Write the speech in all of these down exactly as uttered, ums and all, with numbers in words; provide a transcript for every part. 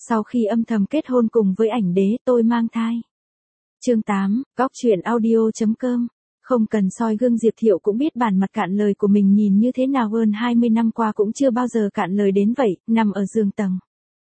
Sau khi âm thầm kết hôn cùng với ảnh đế, tôi mang thai. Chương tám, Góc truyện audio chấm com. Không cần soi gương, Diệp Thiệu cũng biết bản mặt cạn lời của mình nhìn như thế nào, hơn hai mươi năm qua cũng chưa bao giờ cạn lời đến vậy, nằm ở giường tầng.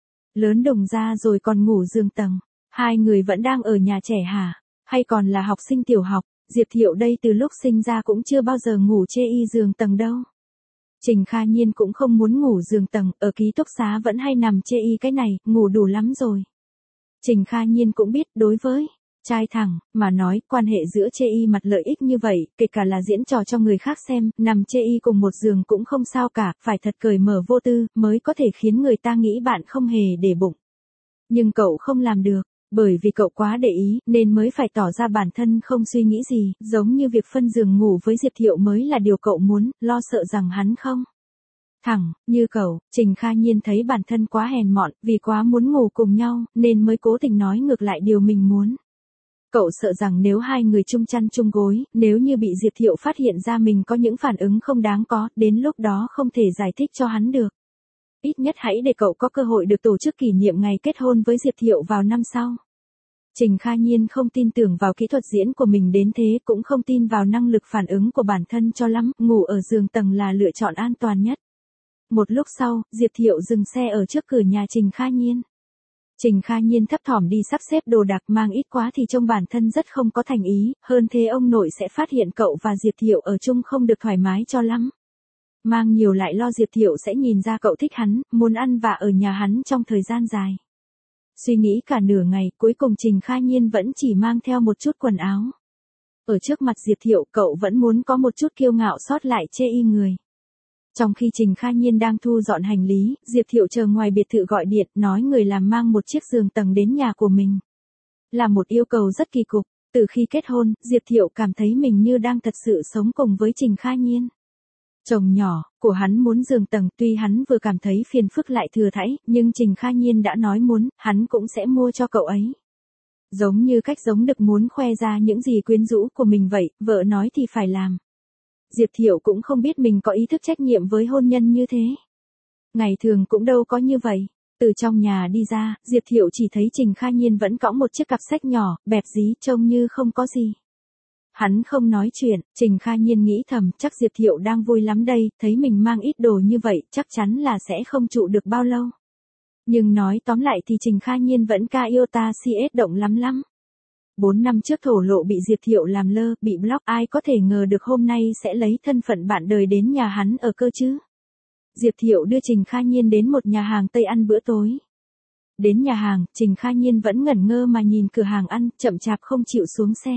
Lớn đùng ra rồi còn ngủ giường tầng. Hai người vẫn đang ở nhà trẻ hả? Hay còn là học sinh tiểu học? Diệp Thiệu đây từ lúc sinh ra cũng chưa bao giờ ngủ chê y giường tầng đâu. Trình Kha Nhiên cũng không muốn ngủ giường tầng, ở ký túc xá vẫn hay nằm chê y cái này, ngủ đủ lắm rồi. Trình Kha Nhiên cũng biết đối với trai thẳng mà nói, quan hệ giữa chê y mặt lợi ích như vậy, kể cả là diễn trò cho người khác xem, nằm chê y cùng một giường cũng không sao cả, phải thật cởi mở vô tư, mới có thể khiến người ta nghĩ bạn không hề để bụng. Nhưng cậu không làm được, bởi vì cậu quá để ý, nên mới phải tỏ ra bản thân không suy nghĩ gì, giống như việc phân giường ngủ với Diệp Thiệu mới là điều cậu muốn, lo sợ rằng hắn không thẳng, như cậu. Trình Kha Nhiên thấy bản thân quá hèn mọn, vì quá muốn ngủ cùng nhau, nên mới cố tình nói ngược lại điều mình muốn. Cậu sợ rằng nếu hai người chung chăn chung gối, nếu như bị Diệp Thiệu phát hiện ra mình có những phản ứng không đáng có, đến lúc đó không thể giải thích cho hắn được. Ít nhất hãy để cậu có cơ hội được tổ chức kỷ niệm ngày kết hôn với Diệp Thiệu vào năm sau. Trình Kha Nhiên không tin tưởng vào kỹ thuật diễn của mình đến thế, cũng không tin vào năng lực phản ứng của bản thân cho lắm, ngủ ở giường tầng là lựa chọn an toàn nhất. Một lúc sau, Diệp Thiệu dừng xe ở trước cửa nhà Trình Kha Nhiên. Trình Kha Nhiên thấp thỏm đi sắp xếp đồ đạc, mang ít quá thì trông bản thân rất không có thành ý, hơn thế ông nội sẽ phát hiện cậu và Diệp Thiệu ở chung không được thoải mái cho lắm. Mang nhiều lại lo Diệp Thiệu sẽ nhìn ra cậu thích hắn, muốn ăn vạ ở nhà hắn trong thời gian dài. Suy nghĩ cả nửa ngày, cuối cùng Trình Kha Nhiên vẫn chỉ mang theo một chút quần áo. Ở trước mặt Diệp Thiệu, cậu vẫn muốn có một chút kiêu ngạo sót lại chê y người. Trong khi Trình Kha Nhiên đang thu dọn hành lý, Diệp Thiệu chờ ngoài biệt thự gọi điện, nói người làm mang một chiếc giường tầng đến nhà của mình. Là một yêu cầu rất kỳ cục, từ khi kết hôn, Diệp Thiệu cảm thấy mình như đang thật sự sống cùng với Trình Kha Nhiên. Chồng nhỏ của hắn muốn giường tầng, tuy hắn vừa cảm thấy phiền phức lại thừa thãi, nhưng Trình Kha Nhiên đã nói muốn, hắn cũng sẽ mua cho cậu ấy. Giống như cách giống đực muốn khoe ra những gì quyến rũ của mình vậy, vợ nói thì phải làm. Diệp Thiệu cũng không biết mình có ý thức trách nhiệm với hôn nhân như thế. Ngày thường cũng đâu có như vậy. Từ trong nhà đi ra, Diệp Thiệu chỉ thấy Trình Kha Nhiên vẫn cõng một chiếc cặp sách nhỏ, bẹp dí, trông như không có gì. Hắn không nói chuyện, Trình Kha Nhiên nghĩ thầm, chắc Diệp Thiệu đang vui lắm đây, thấy mình mang ít đồ như vậy, chắc chắn là sẽ không trụ được bao lâu. Nhưng nói tóm lại thì Trình Kha Nhiên vẫn ca yêu ta si ết động lắm lắm. Bốn năm trước thổ lộ bị Diệp Thiệu làm lơ, bị block, ai có thể ngờ được hôm nay sẽ lấy thân phận bạn đời đến nhà hắn ở cơ chứ. Diệp Thiệu đưa Trình Kha Nhiên đến một nhà hàng Tây ăn bữa tối. Đến nhà hàng, Trình Kha Nhiên vẫn ngẩn ngơ mà nhìn cửa hàng ăn, chậm chạp không chịu xuống xe.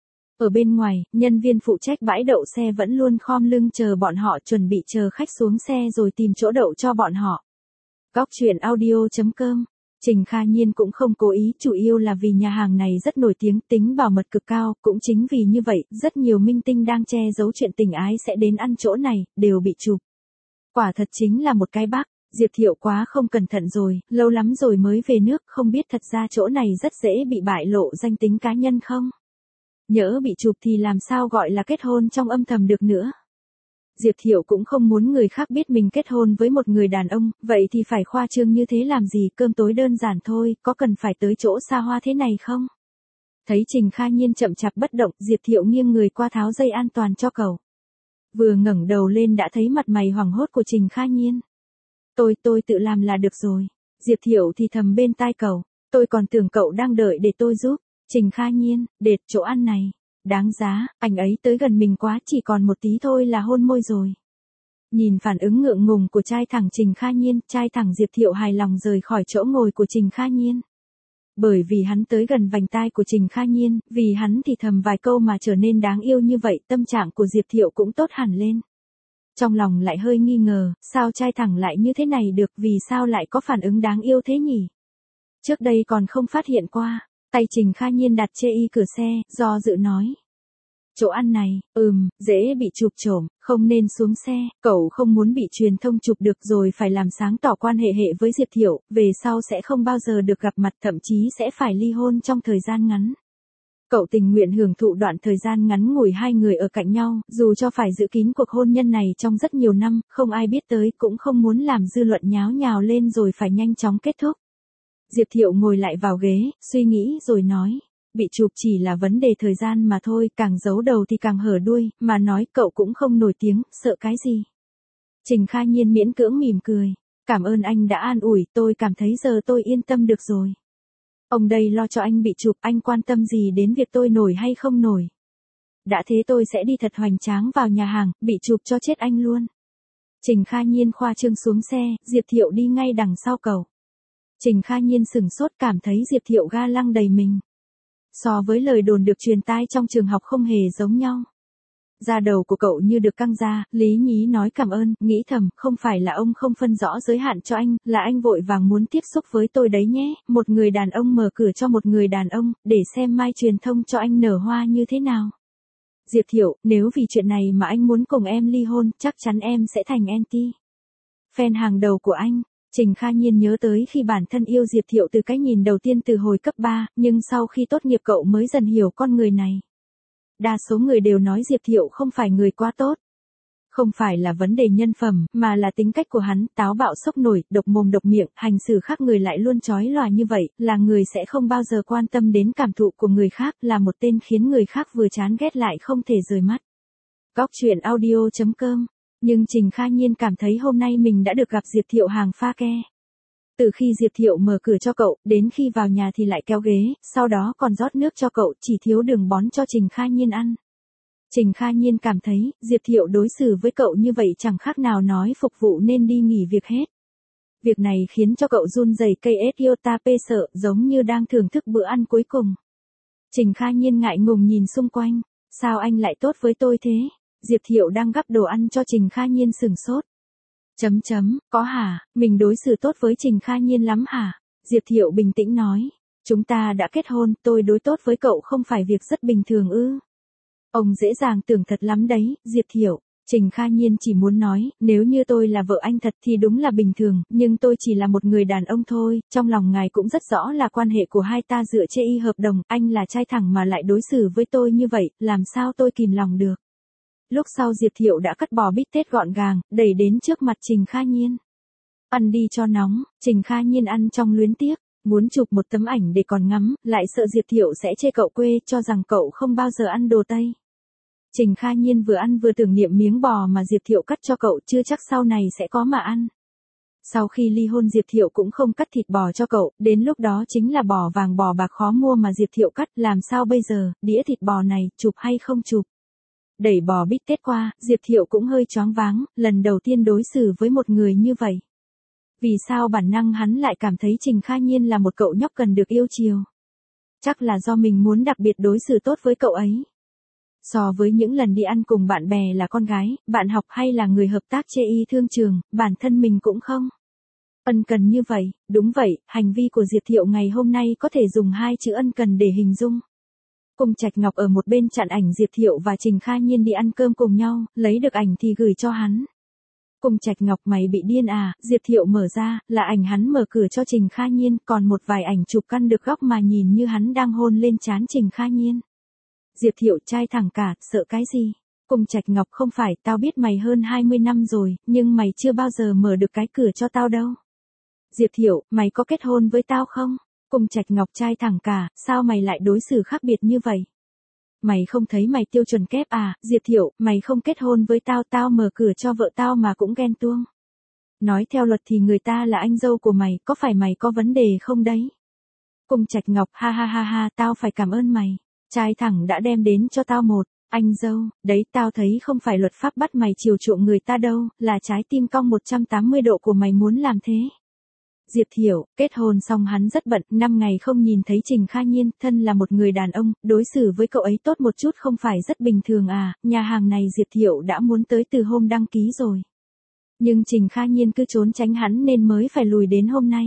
Ở bên ngoài, nhân viên phụ trách bãi đậu xe vẫn luôn khom lưng chờ bọn họ, chuẩn bị chờ khách xuống xe rồi tìm chỗ đậu cho bọn họ. Góc truyện audio chấm com. Trình Kha Nhiên cũng không cố ý, chủ yếu là vì nhà hàng này rất nổi tiếng, tính bảo mật cực cao, cũng chính vì như vậy, rất nhiều minh tinh đang che giấu chuyện tình ái sẽ đến ăn chỗ này, đều bị chụp. Quả thật chính là một cái bác, Diệp Thiệu quá không cẩn thận rồi, lâu lắm rồi mới về nước, không biết thật ra chỗ này rất dễ bị bại lộ danh tính cá nhân không? Nhỡ bị chụp thì làm sao gọi là kết hôn trong âm thầm được nữa. Diệp Thiệu cũng không muốn người khác biết mình kết hôn với một người đàn ông, vậy thì phải khoa trương như thế làm gì, cơm tối đơn giản thôi, có cần phải tới chỗ xa hoa thế này không? Thấy Trình Kha Nhiên chậm chạp bất động, Diệp Thiệu nghiêng người qua tháo dây an toàn cho cậu. Vừa ngẩng đầu lên đã thấy mặt mày hoảng hốt của Trình Kha Nhiên. Tôi, tôi tự làm là được rồi. Diệp Thiệu thì thầm bên tai cậu, tôi còn tưởng cậu đang đợi để tôi giúp. Trình Kha Nhiên, đệt, chỗ ăn này đáng giá, anh ấy tới gần mình quá, chỉ còn một tí thôi là hôn môi rồi. Nhìn phản ứng ngượng ngùng của trai thẳng Trình Kha Nhiên, trai thẳng Diệp Thiệu hài lòng rời khỏi chỗ ngồi của Trình Kha Nhiên. Bởi vì hắn tới gần vành tai của Trình Kha Nhiên, vì hắn thì thầm vài câu mà trở nên đáng yêu như vậy, tâm trạng của Diệp Thiệu cũng tốt hẳn lên. Trong lòng lại hơi nghi ngờ, sao trai thẳng lại như thế này được, vì sao lại có phản ứng đáng yêu thế nhỉ? Trước đây còn không phát hiện qua. Tay Trình Kha Nhiên đặt chê y cửa xe, do dự nói. Chỗ ăn này, ừm, dễ bị chụp trộm, không nên xuống xe, cậu không muốn bị truyền thông chụp được rồi phải làm sáng tỏ quan hệ hệ với Diệp Thiệu, về sau sẽ không bao giờ được gặp mặt, thậm chí sẽ phải ly hôn trong thời gian ngắn. Cậu tình nguyện hưởng thụ đoạn thời gian ngắn ngủi hai người ở cạnh nhau, dù cho phải giữ kín cuộc hôn nhân này trong rất nhiều năm, không ai biết tới, cũng không muốn làm dư luận nháo nhào lên rồi phải nhanh chóng kết thúc. Diệp Thiệu ngồi lại vào ghế, suy nghĩ rồi nói. Bị chụp chỉ là vấn đề thời gian mà thôi, càng giấu đầu thì càng hở đuôi, mà nói cậu cũng không nổi tiếng, sợ cái gì. Trình Kha Nhiên miễn cưỡng mỉm cười. Cảm ơn anh đã an ủi, tôi cảm thấy giờ tôi yên tâm được rồi. Ông đây lo cho anh bị chụp, anh quan tâm gì đến việc tôi nổi hay không nổi. Đã thế tôi sẽ đi thật hoành tráng vào nhà hàng, bị chụp cho chết anh luôn. Trình Kha Nhiên khoa trương xuống xe, Diệp Thiệu đi ngay đằng sau cậu. Trình Kha Nhiên sửng sốt, cảm thấy Diệp Thiệu ga lăng đầy mình. So với lời đồn được truyền tai trong trường học không hề giống nhau. Da đầu của cậu như được căng ra, Lý Nhí nói cảm ơn, nghĩ thầm, không phải là ông không phân rõ giới hạn cho anh, là anh vội vàng muốn tiếp xúc với tôi đấy nhé, một người đàn ông mở cửa cho một người đàn ông, để xem mai truyền thông cho anh nở hoa như thế nào. Diệp Thiệu, nếu vì chuyện này mà anh muốn cùng em ly hôn, chắc chắn em sẽ thành anti fan hàng đầu của anh. Trình Kha Nhiên nhớ tới khi bản thân yêu Diệp Thiệu từ cái nhìn đầu tiên từ hồi cấp ba, nhưng sau khi tốt nghiệp cậu mới dần hiểu con người này. Đa số người đều nói Diệp Thiệu không phải người quá tốt. Không phải là vấn đề nhân phẩm, mà là tính cách của hắn, táo bạo sốc nổi, độc mồm độc miệng, hành xử khác người lại luôn chói lòa như vậy, là người sẽ không bao giờ quan tâm đến cảm thụ của người khác, là một tên khiến người khác vừa chán ghét lại không thể rời mắt. Góc truyện audio chấm com. Nhưng Trình Kha Nhiên cảm thấy hôm nay mình đã được gặp Diệp Thiệu hàng pha ke. Từ khi Diệp Thiệu mở cửa cho cậu, đến khi vào nhà thì lại kéo ghế, sau đó còn rót nước cho cậu, chỉ thiếu đường bón cho Trình Kha Nhiên ăn. Trình Kha Nhiên cảm thấy, Diệp Thiệu đối xử với cậu như vậy chẳng khác nào nói phục vụ nên đi nghỉ việc hết. Việc này khiến cho cậu run rẩy cây ét iota p sợ, giống như đang thưởng thức bữa ăn cuối cùng. Trình Kha Nhiên ngại ngùng nhìn xung quanh, sao anh lại tốt với tôi thế? Diệp Thiệu đang gắp đồ ăn cho Trình Kha Nhiên sửng sốt. Chấm chấm, có hả, mình đối xử tốt với Trình Kha Nhiên lắm hả? Diệp Thiệu bình tĩnh nói, chúng ta đã kết hôn, tôi đối tốt với cậu không phải việc rất bình thường ư? Ông dễ dàng tưởng thật lắm đấy, Diệp Thiệu. Trình Kha Nhiên chỉ muốn nói, nếu như tôi là vợ anh thật thì đúng là bình thường, nhưng tôi chỉ là một người đàn ông thôi, trong lòng ngài cũng rất rõ là quan hệ của hai ta dựa trên y hợp đồng, anh là trai thẳng mà lại đối xử với tôi như vậy, làm sao tôi kìm lòng được. Lúc sau Diệp Thiệu đã cắt bò bít tết gọn gàng, đẩy đến trước mặt Trình Kha Nhiên. Ăn đi cho nóng, Trình Kha Nhiên ăn trong luyến tiếc, muốn chụp một tấm ảnh để còn ngắm, lại sợ Diệp Thiệu sẽ chê cậu quê, cho rằng cậu không bao giờ ăn đồ Tây. Trình Kha Nhiên vừa ăn vừa tưởng niệm miếng bò mà Diệp Thiệu cắt cho cậu, chưa chắc sau này sẽ có mà ăn. Sau khi ly hôn Diệp Thiệu cũng không cắt thịt bò cho cậu, đến lúc đó chính là bò vàng bò bạc khó mua mà Diệp Thiệu cắt, làm sao bây giờ, đĩa thịt bò này, chụp hay không chụp? Đẩy bò bít tết qua, Diệp Thiệu cũng hơi choáng váng, lần đầu tiên đối xử với một người như vậy. Vì sao bản năng hắn lại cảm thấy Trình Kha Nhiên là một cậu nhóc cần được yêu chiều? Chắc là do mình muốn đặc biệt đối xử tốt với cậu ấy. So với những lần đi ăn cùng bạn bè là con gái, bạn học hay là người hợp tác chê y thương trường, bản thân mình cũng không ân cần như vậy. Đúng vậy, hành vi của Diệp Thiệu ngày hôm nay có thể dùng hai chữ ân cần để hình dung. Cung Trạch Ngọc ở một bên chặn ảnh Diệp Thiệu và Trình Kha Nhiên đi ăn cơm cùng nhau, lấy được ảnh thì gửi cho hắn. Cung Trạch Ngọc, mày bị điên à? Diệp Thiệu mở ra, là ảnh hắn mở cửa cho Trình Kha Nhiên, còn một vài ảnh chụp căn được góc mà nhìn như hắn đang hôn lên trán Trình Kha Nhiên. Diệp Thiệu trai thẳng cả, sợ cái gì? Cung Trạch Ngọc, không phải, tao biết mày hơn hai mươi năm rồi, nhưng mày chưa bao giờ mở được cái cửa cho tao đâu. Diệp Thiệu, mày có kết hôn với tao không? Cung Trạch Ngọc trai thẳng cả, sao mày lại đối xử khác biệt như vậy? Mày không thấy mày tiêu chuẩn kép à? Diệp Thiệu, mày không kết hôn với tao, tao mở cửa cho vợ tao mà cũng ghen tuông. Nói theo luật thì người ta là anh dâu của mày, có phải mày có vấn đề không đấy? Cung Trạch Ngọc, ha ha ha ha, tao phải cảm ơn mày. Trai thẳng đã đem đến cho tao một anh dâu, đấy tao thấy không phải luật pháp bắt mày chiều chuộng người ta đâu, là trái tim cong một trăm tám mươi độ của mày muốn làm thế. Diệp Thiệu, kết hôn xong hắn rất bận, năm ngày không nhìn thấy Trình Kha Nhiên, thân là một người đàn ông, đối xử với cậu ấy tốt một chút không phải rất bình thường à, nhà hàng này Diệp Thiệu đã muốn tới từ hôm đăng ký rồi. Nhưng Trình Kha Nhiên cứ trốn tránh hắn nên mới phải lùi đến hôm nay.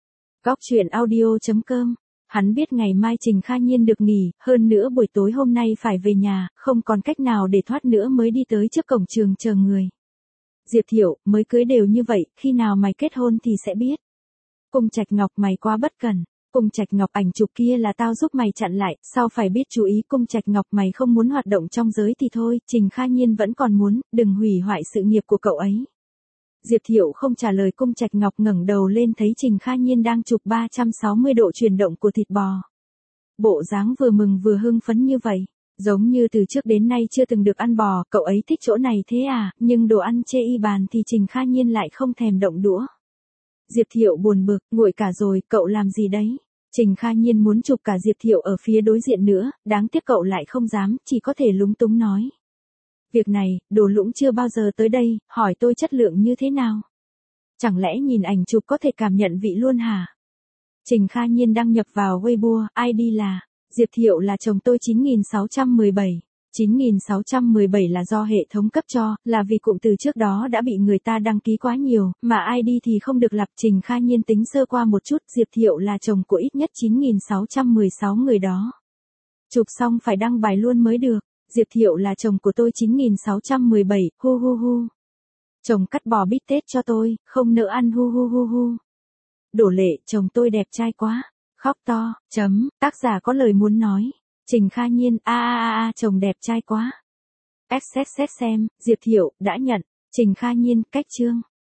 Góc truyện audio chấm com. Hắn biết ngày mai Trình Kha Nhiên được nghỉ, hơn nữa buổi tối hôm nay phải về nhà, không còn cách nào để thoát nữa mới đi tới trước cổng trường chờ người. Diệp Thiệu, mới cưới đều như vậy, khi nào mày kết hôn thì sẽ biết. Cung Trạch Ngọc, mày quá bất cẩn. Cung Trạch Ngọc, ảnh chụp kia là tao giúp mày chặn lại, sao phải biết chú ý. Cung Trạch Ngọc, mày không muốn hoạt động trong giới thì thôi, Trình Kha Nhiên vẫn còn muốn, đừng hủy hoại sự nghiệp của cậu ấy. Diệp Thiệu không trả lời. Cung Trạch Ngọc ngẩng đầu lên thấy Trình Kha Nhiên đang chụp ba trăm sáu mươi độ chuyển động của thịt bò. Bộ dáng vừa mừng vừa hưng phấn như vậy, giống như từ trước đến nay chưa từng được ăn bò. Cậu ấy thích chỗ này thế à? Nhưng đồ ăn chê y bàn thì Trình Kha Nhiên lại không thèm động đũa. Diệp Thiệu buồn bực, nguội cả rồi, cậu làm gì đấy? Trình Kha Nhiên muốn chụp cả Diệp Thiệu ở phía đối diện nữa, đáng tiếc cậu lại không dám, chỉ có thể lúng túng nói. Việc này, Đồ Lũng chưa bao giờ tới đây, hỏi tôi chất lượng như thế nào? Chẳng lẽ nhìn ảnh chụp có thể cảm nhận vị luôn hả? Trình Kha Nhiên đăng nhập vào Weibo, i đê là, Diệp Thiệu là chồng tôi chín nghìn sáu trăm mười bảy. chín nghìn sáu trăm mười bảy là do hệ thống cấp cho, là vì cụm từ trước đó đã bị người ta đăng ký quá nhiều, mà i đê thì không được lặp. Trình Kha Nhiên tính sơ qua một chút, Diệp Thiệu là chồng của ít nhất chín nghìn sáu trăm mười sáu người đó. Chụp xong phải đăng bài luôn mới được. Diệp Thiệu là chồng của tôi chín nghìn sáu trăm mười bảy, hu hu hu. Chồng cắt bò bít tết cho tôi, không nỡ ăn hu hu hu hu. Đổ Lệ, chồng tôi đẹp trai quá. Khóc to, chấm, tác giả có lời muốn nói. Trình Kha Nhiên, a a a a chồng đẹp trai quá. Xxx xem, Diệp Thiệu, đã nhận. Trình Kha Nhiên, cách chương.